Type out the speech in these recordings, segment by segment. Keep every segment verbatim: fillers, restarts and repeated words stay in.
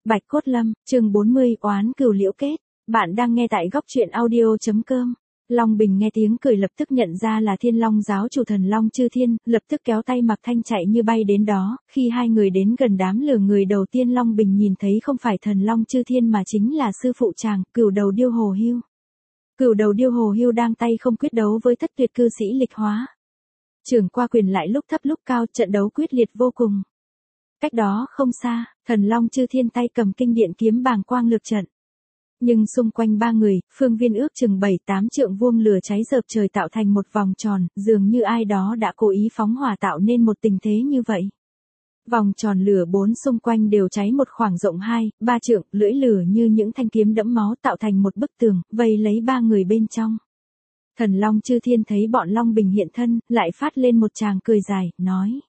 Bạch Cốt Lâm, chương bốn mươi, oán cừu liễu kết. Bạn đang nghe tại góc truyện audio chấm com. Long Bình nghe tiếng cười lập tức nhận ra là Thiên Long giáo chủ Thần Long Chư Thiên, lập tức kéo tay Mạc Thanh chạy như bay đến đó. Khi hai người đến gần đám lửa người đầu tiên, Long Bình nhìn thấy không phải Thần Long Chư Thiên mà chính là sư phụ chàng, Cửu Đầu Điêu Hồ Hưu. Cửu Đầu Điêu Hồ Hưu đang tay không quyết đấu với thất tuyệt cư sĩ Lịch Hóa. Trưởng qua quyền lại lúc thấp lúc cao, trận đấu quyết liệt vô cùng. Cách đó không xa, Thần Long Chư Thiên tay cầm kinh điện kiếm bàng quang lược trận. Nhưng xung quanh ba người, phương viên ước chừng bảy tám trượng vuông lửa cháy rợp trời tạo thành một vòng tròn, dường như ai đó đã cố ý phóng hỏa tạo nên một tình thế như vậy. Vòng tròn lửa bốn xung quanh đều cháy một khoảng rộng hai, ba trượng, lưỡi lửa như những thanh kiếm đẫm máu tạo thành một bức tường, vây lấy ba người bên trong. Thần Long Chư Thiên thấy bọn Long Bình hiện thân, lại phát lên một tràng cười dài, nói: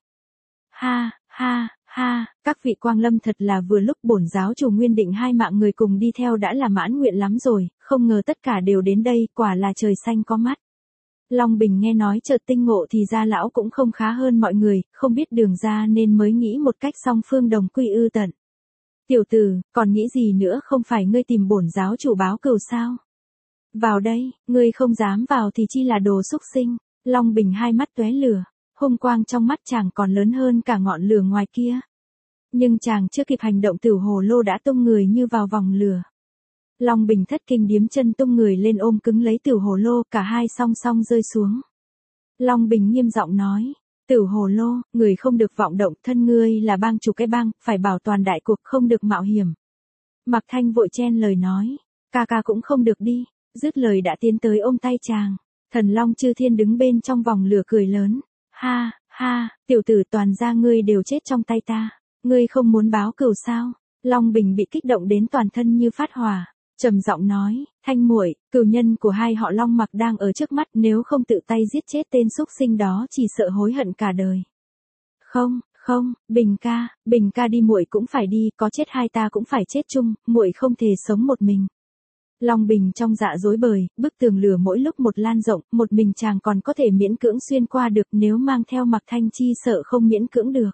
Ha, ha, ha, các vị quang lâm thật là vừa lúc, bổn giáo chủ nguyên định hai mạng người cùng đi theo đã là mãn nguyện lắm rồi, không ngờ tất cả đều đến đây, quả là trời xanh có mắt. Long Bình nghe nói chợt tinh ngộ thì ra lão cũng không khá hơn mọi người, không biết đường ra nên mới nghĩ một cách song phương đồng quy ư tận. Tiểu tử, còn nghĩ gì nữa, không phải ngươi tìm bổn giáo chủ báo cừu sao? Vào đây, ngươi không dám vào thì chi là đồ xúc sinh. Long Bình hai mắt tóe lửa, hung quang trong mắt chàng còn lớn hơn cả ngọn lửa ngoài kia. Nhưng chàng chưa kịp hành động, Tửu Hồ Lô đã tung người như vào vòng lửa. Long Bình thất kinh điếm chân tung người lên ôm cứng lấy Tửu Hồ Lô, cả hai song song rơi xuống. Long Bình nghiêm giọng nói: Tửu Hồ Lô, người không được vọng động, thân ngươi là bang chủ cái bang, phải bảo toàn đại cuộc, không được mạo hiểm. Mạc Thanh vội chen lời nói: Ca ca cũng không được đi. Dứt lời đã tiến tới ôm tay chàng. Thần Long Chư Thiên đứng bên trong vòng lửa cười lớn: Ha, ha, tiểu tử, toàn gia ngươi đều chết trong tay ta. Ngươi không muốn báo cừu sao? Long Bình bị kích động đến toàn thân như phát hỏa, trầm giọng nói: Thanh muội, cừu nhân của hai họ Long Mạc đang ở trước mắt, nếu không tự tay giết chết tên xúc sinh đó chỉ sợ hối hận cả đời. Không, không, Bình ca, Bình ca đi muội cũng phải đi, có chết hai ta cũng phải chết chung, muội không thể sống một mình. Long Bình trong dạ dối bời, bức tường lửa mỗi lúc một lan rộng, một mình chàng còn có thể miễn cưỡng xuyên qua được, nếu mang theo Mạc Thanh chi sợ không miễn cưỡng được.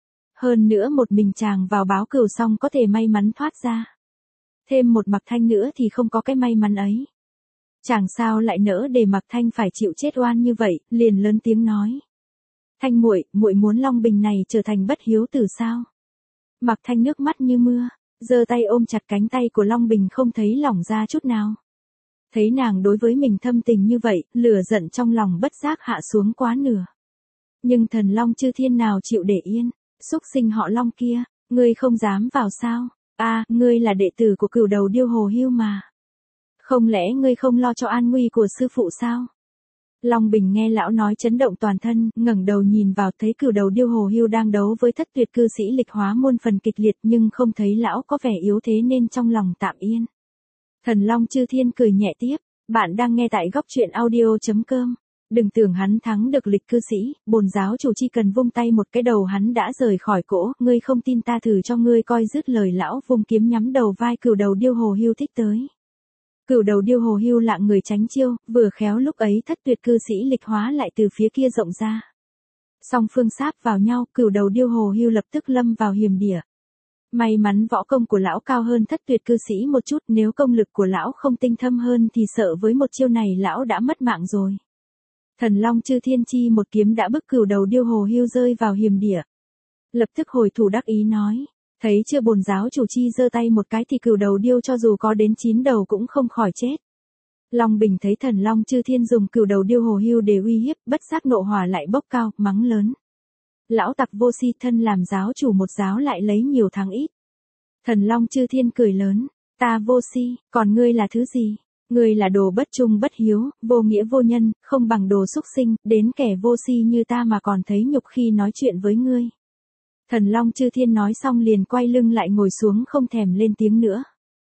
Hơn nữa một mình chàng vào báo cừu xong có thể may mắn thoát ra. Thêm một Mạc Thanh nữa thì không có cái may mắn ấy. Chàng sao lại nỡ để Mạc Thanh phải chịu chết oan như vậy, liền lớn tiếng nói: Thanh muội, muội muốn Long Bình này trở thành bất hiếu tử sao? Mạc Thanh nước mắt như mưa, giơ tay ôm chặt cánh tay của Long Bình không thấy lỏng ra chút nào. Thấy nàng đối với mình thâm tình như vậy, lửa giận trong lòng bất giác hạ xuống quá nửa. Nhưng Thần Long Chư Thiên nào chịu để yên. Xúc sinh họ Long kia, ngươi không dám vào sao? A, à, ngươi là đệ tử của Cửu Đầu Điêu Hồ Hưu mà. Không lẽ ngươi không lo cho an nguy của sư phụ sao? Long Bình nghe lão nói chấn động toàn thân, ngẩng đầu nhìn vào thấy Cửu Đầu Điêu Hồ Hưu đang đấu với thất tuyệt cư sĩ Lịch Hóa muôn phần kịch liệt, nhưng không thấy lão có vẻ yếu thế nên trong lòng tạm yên. Thần Long Chư Thiên cười nhẹ tiếp: Bạn đang nghe tại góc truyện audio chấm com. Đừng tưởng hắn thắng được Lịch cư sĩ, bổn giáo chủ chỉ cần vung tay một cái đầu hắn đã rời khỏi cỗ, ngươi không tin ta thử cho ngươi coi. Dứt lời lão vung kiếm nhắm đầu vai Cửu Đầu Điêu Hồ Hưu thích tới. Cửu Đầu Điêu Hồ Hưu lạng người tránh chiêu, vừa khéo lúc ấy thất tuyệt cư sĩ Lịch Hóa lại từ phía kia rộng ra. Song phương sáp vào nhau, Cửu Đầu Điêu Hồ Hưu lập tức lâm vào hiểm địa. May mắn võ công của lão cao hơn thất tuyệt cư sĩ một chút, nếu công lực của lão không tinh thâm hơn thì sợ với một chiêu này lão đã mất mạng rồi. Thần Long Chư Thiên chi một kiếm đã bức Cửu Đầu Điêu Hồ Hưu rơi vào hiểm địa. Lập tức hồi thủ đắc ý nói: Thấy chưa, bổn giáo chủ chi giơ tay một cái thì Cửu Đầu Điêu cho dù có đến chín đầu cũng không khỏi chết. Long Bình thấy Thần Long Chư Thiên dùng Cửu Đầu Điêu Hồ Hưu để uy hiếp, bất giác nộ hỏa lại bốc cao, mắng lớn: Lão tặc vô si, thân làm giáo chủ một giáo lại lấy nhiều thắng ít. Thần Long Chư Thiên cười lớn: Ta vô si, còn ngươi là thứ gì? Ngươi là đồ bất trung bất hiếu, vô nghĩa vô nhân, không bằng đồ xúc sinh, đến kẻ vô si như ta mà còn thấy nhục khi nói chuyện với ngươi. Thần Long Chư Thiên nói xong liền quay lưng lại ngồi xuống không thèm lên tiếng nữa.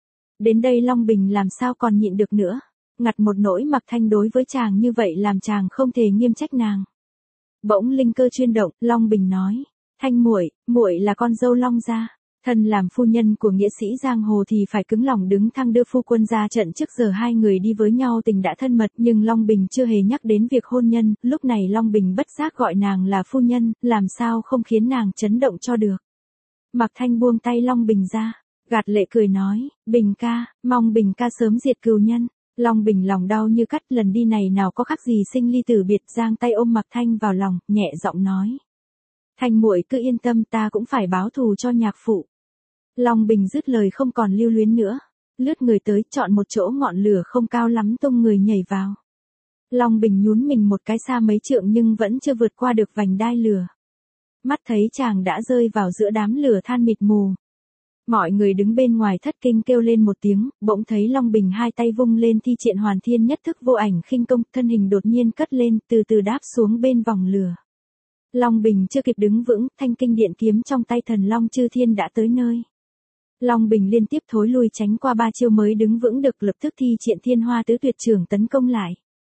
Đến đây Long Bình làm sao còn nhịn được nữa. Ngặt một nỗi Mạc Thanh đối với chàng như vậy làm chàng không thể nghiêm trách nàng. Bỗng linh cơ chuyên động, Long Bình nói: Thanh muội, muội là con dâu Long gia. Thân làm phu nhân của nghĩa sĩ giang hồ thì phải cứng lòng đứng thăng đưa phu quân ra trận. Trước giờ hai người đi với nhau tình đã thân mật, nhưng Long Bình chưa hề nhắc đến việc hôn nhân, lúc này Long Bình bất giác gọi nàng là phu nhân, làm sao không khiến nàng chấn động cho được. Mạc Thanh buông tay Long Bình ra, Gạt lệ cười nói, Bình ca, mong Bình ca sớm diệt cừu nhân. Long Bình lòng đau như cắt, lần đi này nào có khác gì sinh ly tử biệt, giang tay ôm Mạc Thanh vào lòng, nhẹ giọng nói. Thanh muội cứ yên tâm, ta cũng phải báo thù cho nhạc phụ. Long Bình dứt lời không còn lưu luyến nữa, lướt người tới, chọn một chỗ ngọn lửa không cao lắm tung người nhảy vào. Long Bình nhún mình một cái xa mấy trượng nhưng vẫn chưa vượt qua được vành đai lửa. Mắt thấy chàng đã rơi vào giữa đám lửa than mịt mù. Mọi người đứng bên ngoài thất kinh kêu lên một tiếng, bỗng thấy Long Bình hai tay vung lên thi triển hoàn thiên nhất thức vô ảnh khinh công, thân hình đột nhiên cất lên, từ từ đáp xuống bên vòng lửa. Long Bình chưa kịp đứng vững, thanh kinh điện kiếm trong tay Thần Long Chư Thiên đã tới nơi. Long Bình liên tiếp thối lui tránh qua ba chiêu mới đứng vững được, lập tức thi triển Thiên Hoa Tứ Tuyệt Trưởng tấn công lại.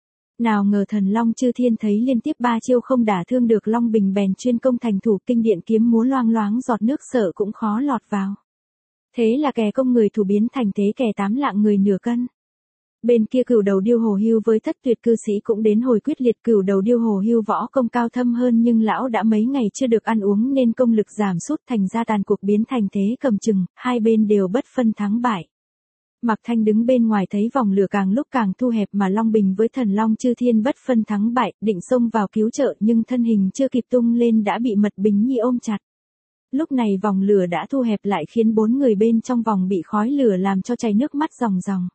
Nào ngờ Thần Long Chư Thiên thấy liên tiếp ba chiêu không đả thương được Long Bình bèn chuyên công thành thủ, kinh điện kiếm múa loang loáng giọt nước sợ cũng khó lọt vào. Thế là kẻ công người thủ biến thành thế kẻ tám lạng người nửa cân. Bên kia Cửu Đầu Điêu Hồ Hưu với Thất Tuyệt cư sĩ cũng đến hồi quyết liệt. Cửu Đầu Điêu Hồ Hưu võ công cao thâm hơn nhưng lão đã mấy ngày chưa được ăn uống nên công lực giảm sút, thành ra tàn cuộc biến thành thế cầm chừng, hai bên đều bất phân thắng bại. Mạc Thanh đứng bên ngoài thấy vòng lửa càng lúc càng thu hẹp mà Long Bình với Thần Long Chư Thiên bất phân thắng bại, định xông vào cứu trợ nhưng thân hình chưa kịp tung lên đã bị Mật Bình Nhi ôm chặt. Lúc này vòng lửa đã thu hẹp lại khiến bốn người bên trong vòng bị khói lửa làm cho chảy nước mắt ròng ròng.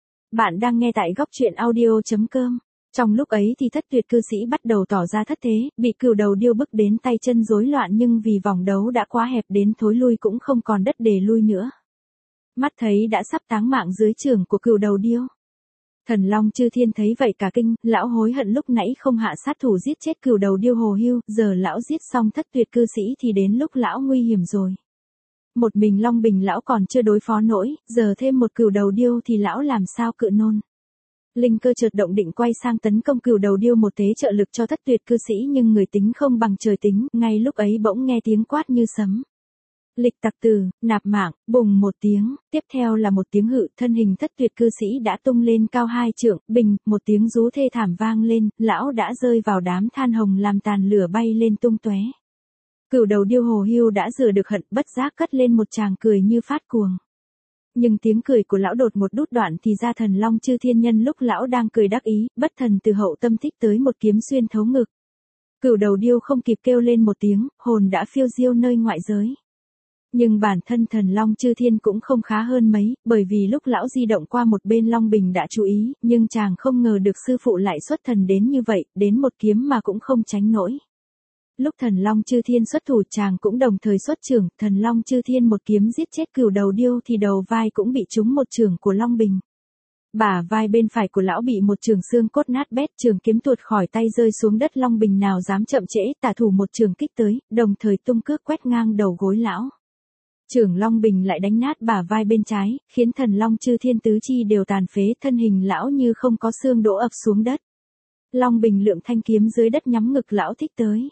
Bạn đang nghe tại góc truyện audio chấm com. Trong lúc ấy thì Thất Tuyệt cư sĩ bắt đầu tỏ ra thất thế, bị Cửu Đầu Điêu bức đến tay chân rối loạn nhưng vì vòng đấu đã quá hẹp đến thối lui cũng không còn đất để lui nữa. Mắt thấy đã sắp táng mạng dưới chưởng của Cửu Đầu Điêu. Thần Long Chư Thiên thấy vậy cả kinh, lão hối hận lúc nãy không hạ sát thủ giết chết Cửu Đầu Điêu Hồ Hưu, giờ lão giết xong Thất Tuyệt cư sĩ thì đến lúc lão nguy hiểm rồi. Một mình Long Bình lão còn chưa đối phó nổi, giờ thêm một Cửu Đầu Điêu thì lão làm sao cự nôn. Linh cơ chợt động định quay sang tấn công Cửu Đầu Điêu một thế trợ lực cho Thất Tuyệt cư sĩ nhưng người tính không bằng trời tính, ngay lúc ấy bỗng nghe tiếng quát như sấm. Lịch tặc tử, nạp mạng, bùng một tiếng, tiếp theo là một tiếng hự, thân hình Thất Tuyệt cư sĩ đã tung lên cao hai trượng, bình, một tiếng rú thê thảm vang lên, lão đã rơi vào đám than hồng làm tàn lửa bay lên tung tóe. Cửu Đầu Điêu Hồ Hưu đã rửa được hận, bất giác cất lên một tràng cười như phát cuồng. Nhưng tiếng cười của lão đột một đút đoạn thì ra Thần Long Chư Thiên nhân lúc lão đang cười đắc ý, bất thần từ hậu tâm thích tới một kiếm xuyên thấu ngực. Cửu Đầu Điêu không kịp kêu lên một tiếng, hồn đã phiêu diêu nơi ngoại giới. Nhưng bản thân Thần Long Chư Thiên cũng không khá hơn mấy, bởi vì lúc lão di động qua một bên Long Bình đã chú ý, nhưng chàng không ngờ được sư phụ lại xuất thần đến như vậy, đến một kiếm mà cũng không tránh nổi. Lúc Thần Long Chư Thiên xuất thủ chàng cũng đồng thời xuất chưởng, Thần Long Chư Thiên một kiếm giết chết Cửu Đầu Điêu thì đầu vai cũng bị trúng một chưởng của Long Bình. Bả vai bên phải của lão bị một chưởng xương cốt nát bét, chưởng kiếm tuột khỏi tay rơi xuống đất, Long Bình nào dám chậm trễ, tả thủ một chưởng kích tới, đồng thời tung cước quét ngang đầu gối lão. Chưởng Long Bình lại đánh nát bả vai bên trái, khiến Thần Long Chư Thiên tứ chi đều tàn phế, thân hình lão như không có xương đổ ập xuống đất. Long Bình lượm thanh kiếm dưới đất nhắm ngực lão thích tới.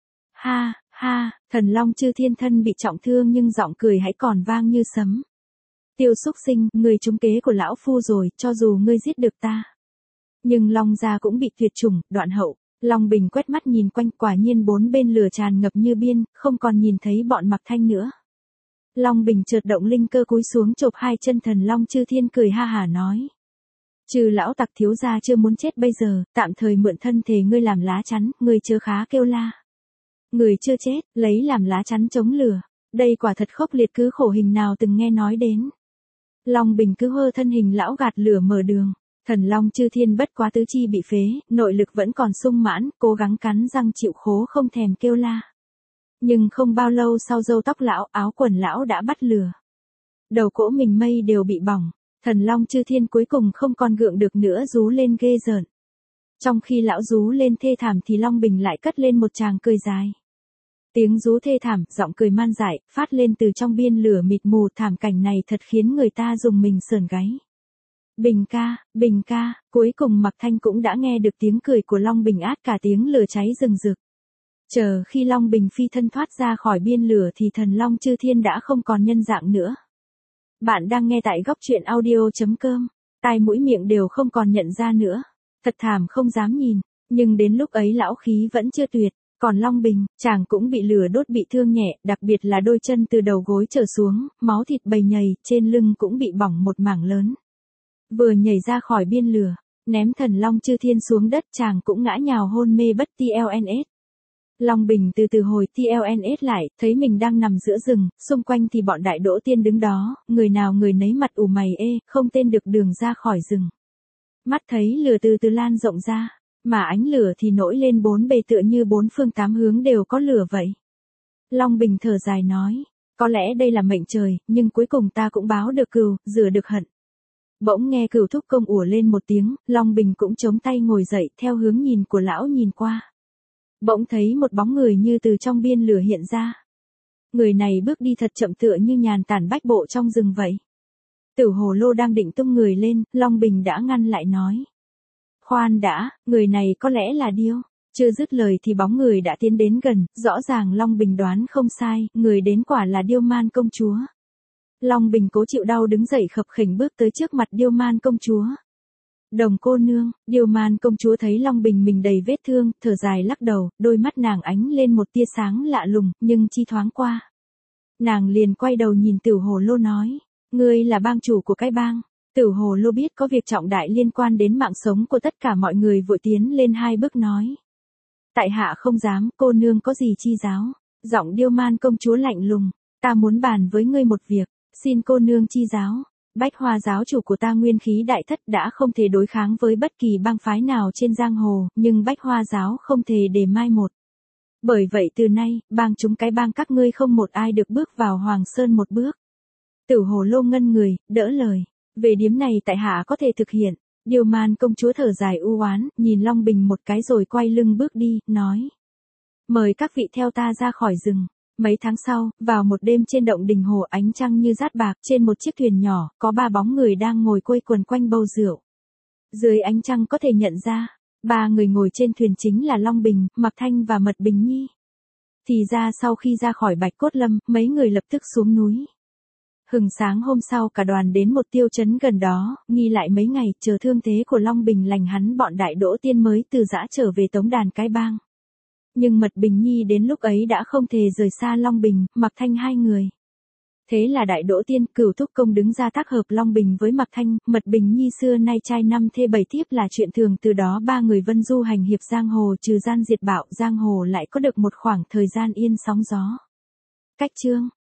Ha, ha, Thần Long Chư Thiên thân bị trọng thương nhưng giọng cười hãy còn vang như sấm. Tiêu xúc sinh, người trúng kế của lão phu rồi, cho dù ngươi giết được ta. Nhưng Long gia cũng bị tuyệt chủng, đoạn hậu. Long Bình quét mắt nhìn quanh, quả nhiên bốn bên lửa tràn ngập như biên, không còn nhìn thấy bọn Mạc Thanh nữa. Long Bình chợt động linh cơ cúi xuống chộp hai chân Thần Long Chư Thiên cười ha hả nói. Trừ lão tặc thiếu gia chưa muốn chết bây giờ, tạm thời mượn thân thể ngươi làm lá chắn, ngươi chớ khá kêu la. Người chưa chết, lấy làm lá chắn chống lửa. Đây quả thật khốc liệt cứ khổ hình nào từng nghe nói đến. Long Bình cứ hơ thân hình lão gạt lửa mở đường. Thần Long Chư Thiên bất quá tứ chi bị phế, nội lực vẫn còn sung mãn, cố gắng cắn răng chịu khố không thèm kêu la. Nhưng không bao lâu sau râu tóc lão, áo quần lão đã bắt lửa. Đầu cỗ mình mây đều bị bỏng. Thần Long Chư Thiên cuối cùng không còn gượng được nữa rú lên ghê rợn. Trong khi lão rú lên thê thảm thì Long Bình lại cất lên một tràng cười dài. Tiếng rú thê thảm, giọng cười man dại, phát lên từ trong biên lửa mịt mù, thảm cảnh này thật khiến người ta rùng mình sởn gáy. Bình ca, Bình ca, cuối cùng Mạc Thanh cũng đã nghe được tiếng cười của Long Bình át cả tiếng lửa cháy rừng rực. Chờ khi Long Bình phi thân thoát ra khỏi biên lửa thì Thần Long Chư Thiên đã không còn nhân dạng nữa. Bạn đang nghe tại góc truyện audio chấm com, tai mũi miệng đều không còn nhận ra nữa. Thật thảm không dám nhìn, nhưng đến lúc ấy lão khí vẫn chưa tuyệt. Còn Long Bình, chàng cũng bị lửa đốt bị thương nhẹ, đặc biệt là đôi chân từ đầu gối trở xuống, máu thịt bầy nhầy, trên lưng cũng bị bỏng một mảng lớn. Vừa nhảy ra khỏi biên lửa, ném Thần Long Chư Thiên xuống đất, chàng cũng ngã nhào hôn mê bất tê lờ en ét. Long Bình từ từ hồi tê lờ en ét lại, thấy mình đang nằm giữa rừng, xung quanh thì bọn Đại Đỗ Tiên đứng đó, người nào người nấy mặt ủ mày ê, không tên được đường ra khỏi rừng. Mắt thấy lửa từ từ lan rộng ra, mà ánh lửa thì nổi lên bốn bề tựa như bốn phương tám hướng đều có lửa vậy. Long Bình thở dài nói, có lẽ đây là mệnh trời, nhưng cuối cùng ta cũng báo được cừu, rửa được hận. Bỗng nghe Cửu Thúc Công ủa lên một tiếng, Long Bình cũng chống tay ngồi dậy theo hướng nhìn của lão nhìn qua. Bỗng thấy một bóng người như từ trong biên lửa hiện ra. Người này bước đi thật chậm tựa như nhàn tản bách bộ trong rừng vậy. Tử Hồ Lô đang định tung người lên, Long Bình đã ngăn lại nói. Khoan đã, người này có lẽ là điêu. Chưa dứt lời thì bóng người đã tiến đến gần, rõ ràng Long Bình đoán không sai, người đến quả là Điêu Man công chúa. Long Bình cố chịu đau đứng dậy khập khểnh bước tới trước mặt Điêu Man công chúa. Đồng cô nương, Điêu Man công chúa thấy Long Bình mình đầy vết thương, thở dài lắc đầu, đôi mắt nàng ánh lên một tia sáng lạ lùng, nhưng chi thoáng qua. Nàng liền quay đầu nhìn Tử Hồ Lô nói, ngươi là bang chủ của cái bang. Tử Hồ Lô biết có việc trọng đại liên quan đến mạng sống của tất cả mọi người vội tiến lên hai bước nói. Tại hạ không dám, cô nương có gì chi giáo. Giọng Điêu Man công chúa lạnh lùng, ta muốn bàn với ngươi một việc, xin cô nương chi giáo. Bách Hoa giáo chủ của ta nguyên khí đại thất đã không thể đối kháng với bất kỳ bang phái nào trên giang hồ, nhưng Bách Hoa giáo không thể để mai một. Bởi vậy từ nay, bang chúng cái bang các ngươi không một ai được bước vào Hoàng Sơn một bước. Tử Hồ Lô ngân người, đỡ lời. Về điếm này tại hạ có thể thực hiện. Điêu Man công chúa thở dài u oán, nhìn Long Bình một cái rồi quay lưng bước đi, nói. Mời các vị theo ta ra khỏi rừng. Mấy tháng sau, vào một đêm trên động đình hồ ánh trăng như rát bạc, trên một chiếc thuyền nhỏ, có ba bóng người đang ngồi quây quần quanh bầu rượu. Dưới ánh trăng có thể nhận ra, ba người ngồi trên thuyền chính là Long Bình, Mạc Thanh và Mật Bình Nhi. Thì ra sau khi ra khỏi Bạch Cốt Lâm, mấy người lập tức xuống núi. Hừng sáng hôm sau cả đoàn đến một tiêu trấn gần đó, nghỉ lại mấy ngày, chờ thương thế của Long Bình lành hắn bọn Đại Đỗ Tiên mới từ giã trở về tống đàn cái bang. Nhưng Mật Bình Nhi đến lúc ấy đã không thể rời xa Long Bình, Mạc Thanh hai người. Thế là Đại Đỗ Tiên, Cửu Thúc Công đứng ra tác hợp Long Bình với Mạc Thanh, Mật Bình Nhi xưa nay trai năm thê bảy thiếp là chuyện thường, từ đó ba người vân du hành hiệp giang hồ, trừ gian diệt bạo, giang hồ lại có được một khoảng thời gian yên sóng gió. Cách chương